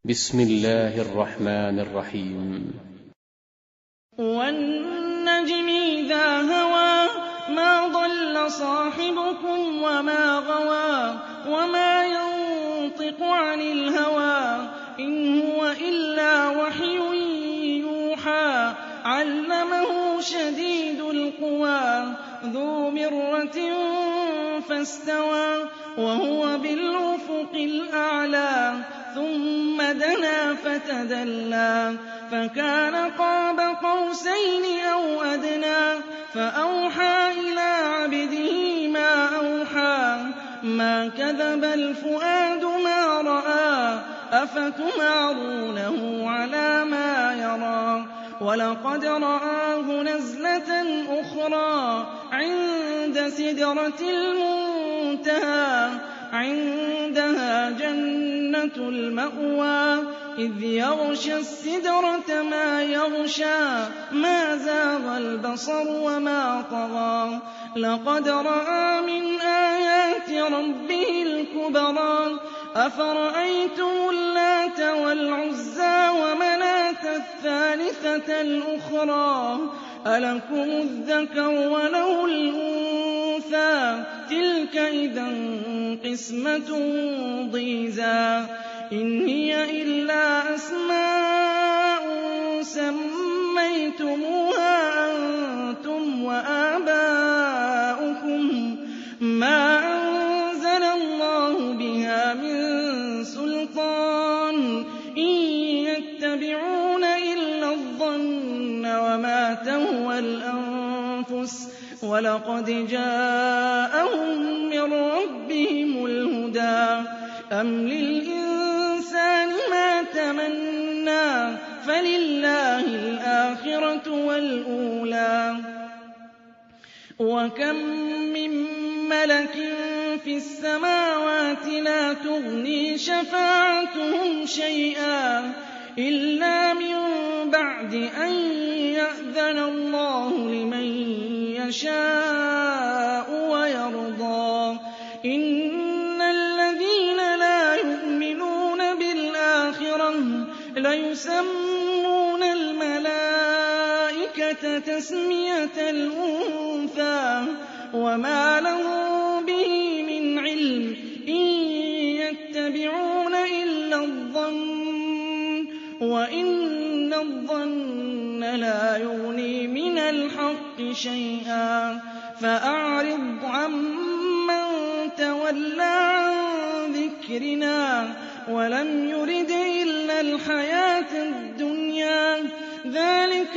بسم الله الرحمن الرحيم. وَالنَّجْمِ إِذَا هَوَىٰ مَا ضَلَّ صَاحِبُكُمْ وَمَا غَوَىٰ وَمَا يَنطِقُ عَنِ الْهَوَىٰ إِنْ هُوَ إِلَّا وَحْيٌ يُوحَىٰ عَلَّمَهُ شَدِيدُ الْقُوَىٰ ذُو مِرَّةٍ فَاسْتَوَىٰ وَهُوَ بِالْأُفُقِ الْأَعْلَىٰ ثُمَّ دَنَا فَتَدَلَّىٰ فَكَانَ قَابَ قَوْسَيْنِ أَوْ أَدْنَىٰ فَأَوْحَىٰ إِلَىٰ عَبْدِهِ مَا أَوْحَىٰ مَا كَذَبَ الْفُؤَادُ مَا رَأَىٰ أَفَتُمَارُونَهُ عَلَىٰ مَا يَرَىٰ وَلَقَدْ رَآهُ نَزْلَةً أُخْرَىٰ عِندَ سِدْرَةِ الْمُنتَهَىٰ عِندَهَا جَنَّةُ الْمَأْوَىٰ إِذْ يَغْشَى السِّدْرَةَ مَا يَغْشَىٰ مَا زَاغَ الْبَصَرُ وَمَا طَغَىٰ لَقَدْ رَأَىٰ مِنْ آيَاتِ رَبِّهِ الْكُبْرَىٰ أَفَرَأَيْتُمُ اللَّاتَ وَالْعُزَّىٰ وَمَنَاةَ الثَّالِثَةَ الْأُخْرَىٰ أَلَكُمُ الذَّكَرُ وَلَهُ الْأُنثَىٰ تِلْكَ إِذًا قِسْمَةٌ ضِيزَىٰ إِنْ هِيَ إِلَّا أَسْمَاءٌ سَمَّيْتُمُوهَا أَنتُمْ وَآبَاؤُكُم مَّا أَنزَلَ اللَّهُ بِهَا مِن سُلْطَانٍ إِن يَتَّبِعُونَ إِلَّا الظَّنَّ وَمَا تَهْوَى الْأَنفُسُ وَلَقَدْ جَاءَهُم مِّن رَّبِّهِمُ الْهُدَىٰ أَمْ لِلْإِنسَانِ مَا تَمَنَّىٰ فَلِلَّهِ الْآخِرَةُ وَالْأُولَىٰ وَكَم مِّن مَّلَكٍ فِي السَّمَاوَاتِ لَا تُغْنِي شَفَاعَتُهُمْ شَيْئًا إِلَّا مِن بَعْدِ أَن يَأْذَنَ اللَّهُ لِمَن يَشَاءُ وَيَرْضَىٰ إِنَّ الَّذِينَ لَا يُؤْمِنُونَ بِالْآخِرَةِ لَيُسَمُّونَ الْمَلَائِكَةَ تَسْمِيَةَ الْأُنثَىٰ وَمَا لَهُم بِهِ مِنْ عِلْمٍ إِن يَتَّبِعُونَ إِلَّا الظَّنَّ وَإِنَّ الظَّنَّ لَا يُغْنِي مِنَ الْحَقِّ شَيْئًا فَأَعْرِضْ عَمَّن تَوَلَّىٰ عَن ذِكْرِنَا وَلَمْ يُرِدْ إِلَّا الْحَيَاةَ الدُّنْيَا ذَٰلِكَ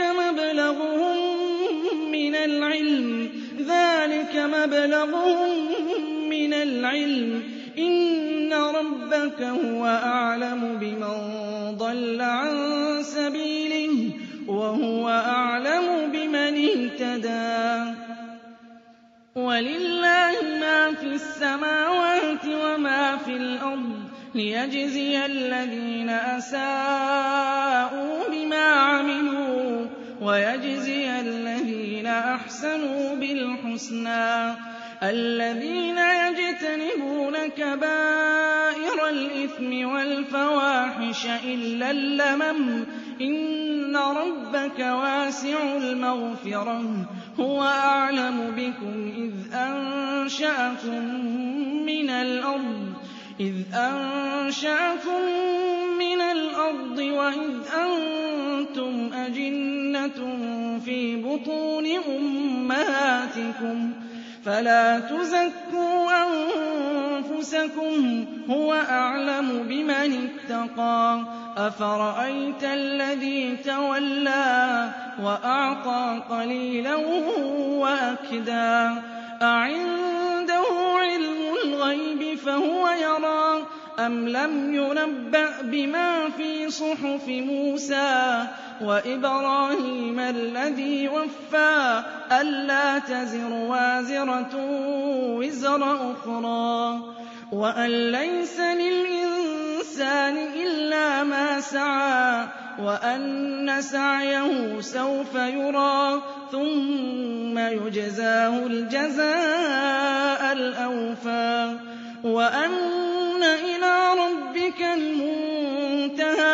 مَبْلَغُهُم مِّنَ الْعِلْمِ إِنَّ رَبَّكَ هُوَ أَعْلَمُ بِمَن ضَلَّ عَن سَبِيلِهِ وَهُوَ أَعْلَمُ بِمَنِ اهْتَدَىٰ وَلِلَّهِ مَا فِي السَّمَاوَاتِ وَمَا فِي الْأَرْضِ لِيَجْزِيَ الَّذِينَ أَسَاءُوا بِمَا عَمِلُوا وَيَجْزِيَ الَّذِينَ أَحْسَنُوا بِالْحُسْنَىٰ الَّذِينَ يَجْتَنِبُونَ كَبَائِرَ الْإِثْمِ وَالْفَوَاحِشَ إِلَّا اللَّمَمَ إِنَّ رَبَّكَ وَاسِعُ الْمَغْفِرَةِ هُوَ أَعْلَمُ بِكُمْ إِذْ أَنشَأَكُم مِّنَ الْأَرْضِ وَإِذْ أَنتُمْ أَجِنَّةٌ فِي بُطُونِ أُمَّهَاتِكُمْ فَلَا تُزَكُّوا أَنفُسَكُمْ هُوَ أَعْلَمُ بِمَنِ اتَّقَىٰ أَفَرَأَيْتَ الَّذِي تَوَلَّىٰ وَأَعْطَىٰ قَلِيلًا وَأَكْدَىٰ أَعِندَهُ عِلْمُ الْغَيْبِ فَهُوَ يَرَىٰ أَمْ لَمْ يُنَبَّأْ بِمَا فِي صُحُفِ مُوسَىٰ وَإِبْرَاهِيمَ الَّذِي وَفَّىٰ أَلَّا تَزِرُ وَازِرَةٌ وِزْرَ أُخْرَىٰ وَأَن لَّيْسَ لِلْإِنسَانِ إِلَّا مَا سَعَىٰ وَأَنَّ سَعْيَهُ سَوْفَ يُرَىٰ ثُمَّ يُجْزَاهُ الْجَزَاءَ الْأَوْفَىٰ وَأَنَّ إِلَىٰ رَبِّكَ الْمُنتَهَىٰ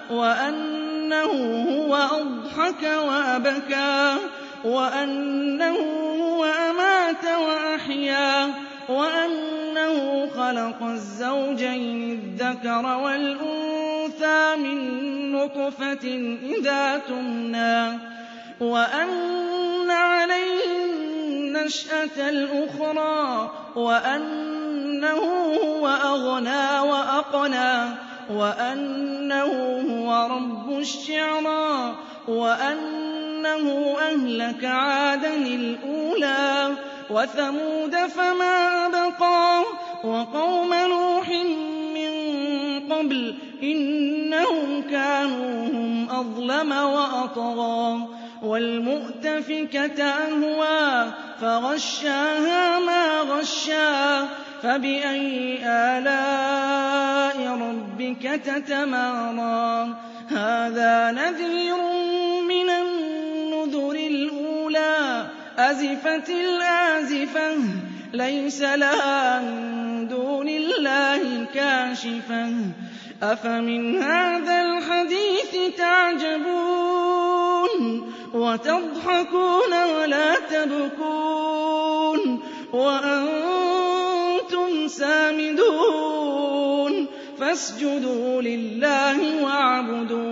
وأنه هو أضحك وأبكى وأنه هو أمات وأحيا وأنه خلق الزوجين الذكر والأنثى من نطفة إذا تمنى وأن عليه النشأة الأخرى وأنه هو أغنى وأقنى وأنه هو رب الشعرى وأنه أهلك عادا الأولى وثمود فما أبقى وقوم نوح من قبل إنهم كانوا هم أظلم وأطغى والمؤتفكة أهوى فغشاها ما غشا فبأي آلاء ربك تتمارى هذا نذير من النذر الأولى أزفت الآزفة ليس لها من دون الله كاشفة أفمن هذا الحديث تعجبون وتضحكون ولا تبكون وأنتم سامدون فاسجدوا لله واعبدوا